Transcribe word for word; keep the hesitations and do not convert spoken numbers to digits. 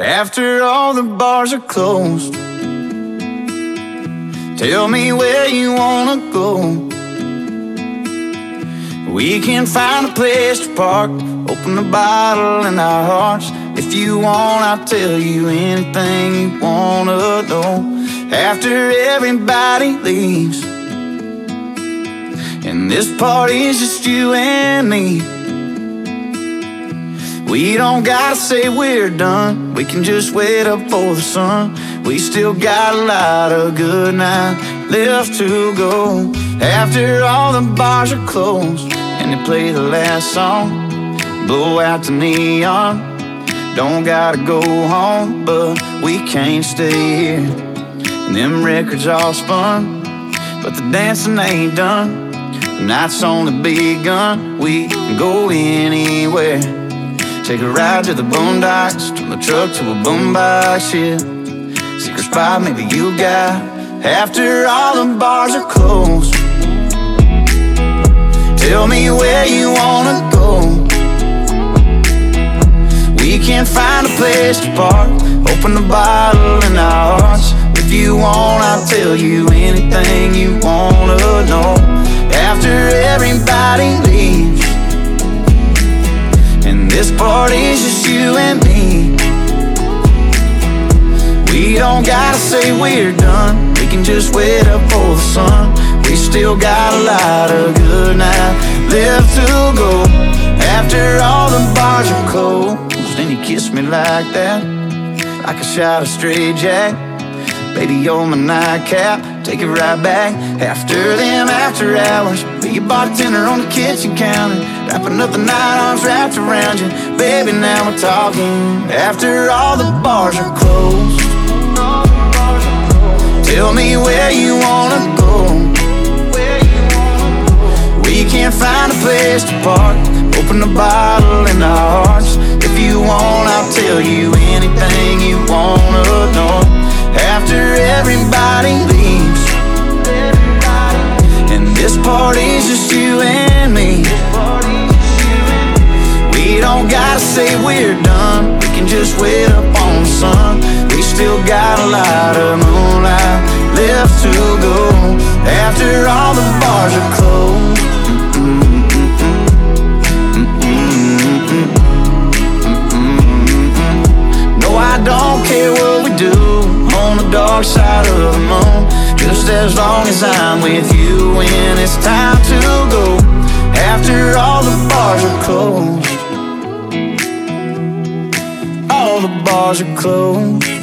After all the bars are closed, tell me where you wanna go. We can find a place to park, open a bottle in our hearts. If you want, I'll tell you anything you wanna know. After everybody leaves and this party's just you and me, we don't gotta say we're done. We can just wait up for the sun. We still got a lot of good night left to go. After all the bars are closed and they play the last song, blow out the neon. Don't gotta go home, but we can't stay here. And them records all spun, but the dancing ain't done. The night's only begun. We can go anywhere. Take a ride to the boondocks, turn the truck to a boombox, yeah. Secret spot maybe you got. After all the bars are closed, tell me where you wanna go. We can find a place to park, open a bottle in our hearts. If you want, I'll tell you anything you wanna know. After everybody leaves and this party's just you and me, we don't gotta say we're done. We can just wait up for the sun. We still got a lot of good night left to go. After all the bars are closed and you kiss me like that, like a shot of straight jack. Baby, you're my nightcap, take it right back. After them after hours, be your bartender on the kitchen counter, wrapping up the night, arms wrapped around you. Baby, now we're talking. After all the bars are closed, tell me where you wanna go. We can't find a place to park, open a bottle in our hearts. If you want, I'll tell you anything you wanna know. After everybody leaves and this party's just you and me, we don't gotta say we're done. We can just wait up on the sun. We still got a lot of moonlight left to go. After all the bars are closed, I don't care what we do on the dark side of the moon, just as long as I'm with you when it's time to go. After all the bars are closed, all the bars are closed.